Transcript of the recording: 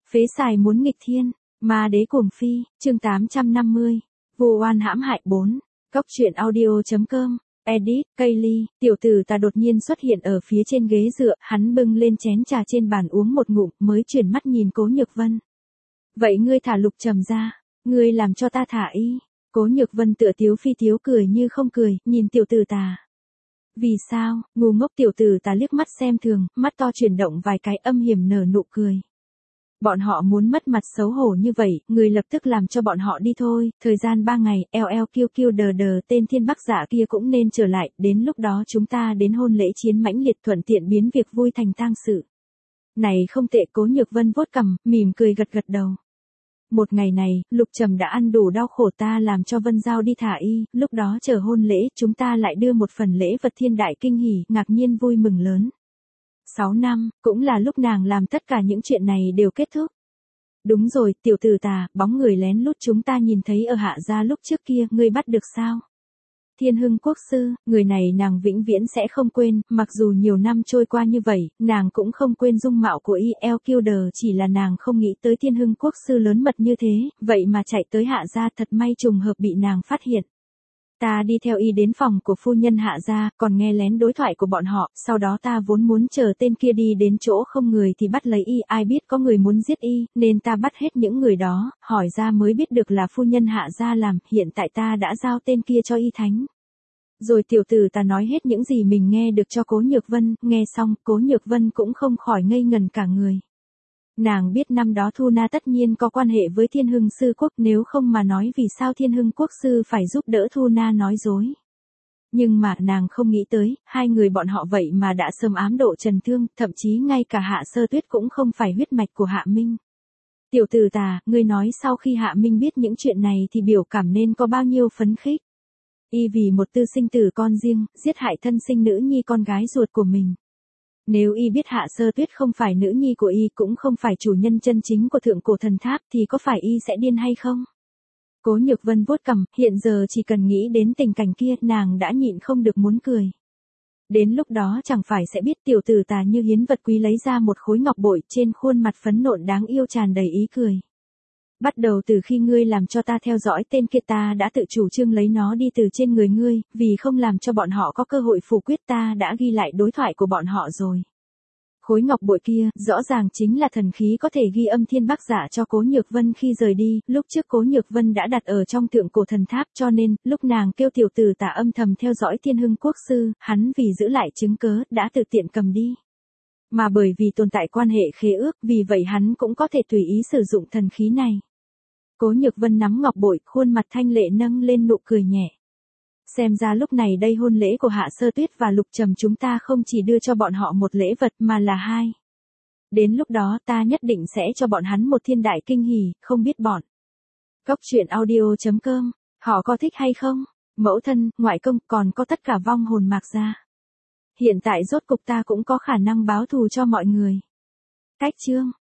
Phế xài muốn nghịch thiên, ma đế cuồng phi, chương 850. Vu oan hãm hại 4. Cốc truyện audio.com. Edit, Kaylee, tiểu tử ta đột nhiên xuất hiện ở phía trên ghế dựa, hắn bưng lên chén trà trên bàn uống một ngụm, mới chuyển mắt nhìn Cố Nhược Vân. Vậy ngươi thả Lục Trầm ra, ngươi làm cho ta thả y. Cố Nhược Vân tựa tiếu phi tiếu cười như không cười, nhìn tiểu tử ta. Vì sao? Ngu ngốc, tiểu tử ta liếc mắt xem thường, mắt to chuyển động vài cái, âm hiểm nở nụ cười. Bọn họ muốn mất mặt xấu hổ như vậy, người lập tức làm cho bọn họ đi thôi, thời gian 3 ngày, eo kiêu kiêu đờ đờ tên thiên bắc giả kia cũng nên trở lại, đến lúc đó chúng ta đến hôn lễ chiến mãnh liệt, thuận tiện biến việc vui thành tang sự. Này không tệ. Cố Nhược Vân vuốt cằm, mỉm cười gật gật đầu. Một ngày này, Lục Trầm đã ăn đủ đau khổ, ta làm cho Vân Giao đi thả y, lúc đó chờ hôn lễ, chúng ta lại đưa một phần lễ vật thiên đại kinh hỉ, ngạc nhiên vui mừng lớn. 6 năm, cũng là lúc nàng làm tất cả những chuyện này đều kết thúc. Đúng rồi, tiểu tử ta, bóng người lén lút chúng ta nhìn thấy ở Hạ gia lúc trước kia, ngươi bắt được sao? Thiên Hưng Quốc sư, người này nàng vĩnh viễn sẽ không quên, mặc dù nhiều năm trôi qua như vậy, nàng cũng không quên dung mạo của Y.L. Kilder, chỉ là nàng không nghĩ tới Thiên Hưng Quốc sư lớn mật như thế, vậy mà chạy tới Hạ gia, thật may trùng hợp bị nàng phát hiện. Ta đi theo y đến phòng của phu nhân Hạ gia, còn nghe lén đối thoại của bọn họ, sau đó ta vốn muốn chờ tên kia đi đến chỗ không người thì bắt lấy y, ai biết có người muốn giết y, nên ta bắt hết những người đó, hỏi ra mới biết được là phu nhân Hạ gia làm, hiện tại ta đã giao tên kia cho y thánh. Rồi tiểu tử ta nói hết những gì mình nghe được cho Cố Nhược Vân, nghe xong, Cố Nhược Vân cũng không khỏi ngây ngần cả người. Nàng biết năm đó Thu Na tất nhiên có quan hệ với Thiên Hưng Sư Quốc, nếu không mà nói vì sao Thiên Hưng Quốc Sư phải giúp đỡ Thu Na nói dối. Nhưng mà nàng không nghĩ tới, hai người bọn họ vậy mà đã sớm ám độ trần thương, thậm chí ngay cả Hạ Sơ Tuyết cũng không phải huyết mạch của Hạ Minh. Tiểu tử ta, ngươi nói sau khi Hạ Minh biết những chuyện này thì biểu cảm nên có bao nhiêu phấn khích. Y vì một tư sinh tử con riêng, giết hại thân sinh nữ nhi con gái ruột của mình. Nếu y biết Hạ Sơ Tuyết không phải nữ nhi của y, cũng không phải chủ nhân chân chính của thượng cổ thần tháp, thì có phải y sẽ điên hay không? Cố Nhược Vân vuốt cằm, hiện giờ chỉ cần nghĩ đến tình cảnh kia, nàng đã nhịn không được muốn cười. Đến lúc đó chẳng phải sẽ biết tiểu tử ta như hiến vật quý lấy ra một khối ngọc bội, trên khuôn mặt phấn nộn đáng yêu tràn đầy ý cười. Bắt đầu từ khi ngươi làm cho ta theo dõi tên kia, ta đã tự chủ trương lấy nó đi từ trên người ngươi, vì không làm cho bọn họ có cơ hội phủ quyết, ta đã ghi lại đối thoại của bọn họ rồi. Khối ngọc bội kia, rõ ràng chính là thần khí có thể ghi âm thiên bắc giả cho Cố Nhược Vân khi rời đi, lúc trước Cố Nhược Vân đã đặt ở trong thượng cổ thần tháp, cho nên, lúc nàng kêu tiểu tử ta âm thầm theo dõi Thiên Hưng Quốc sư, hắn vì giữ lại chứng cớ, đã tự tiện cầm đi. Mà bởi vì tồn tại quan hệ khế ước, vì vậy hắn cũng có thể tùy ý sử dụng thần khí này. Cố Nhược Vân nắm ngọc bội, khuôn mặt thanh lệ nâng lên nụ cười nhẹ. Xem ra lúc này đây hôn lễ của Hạ Sơ Tuyết và Lục Trầm chúng ta không chỉ đưa cho bọn họ một lễ vật mà là hai. Đến lúc đó ta nhất định sẽ cho bọn hắn một thiên đại kinh hỉ, không biết bọn. Cốc truyện audio.com, họ có thích hay không? Mẫu thân, ngoại công, còn có tất cả vong hồn Mạc gia. Hiện tại rốt cục ta cũng có khả năng báo thù cho mọi người. Cách chương.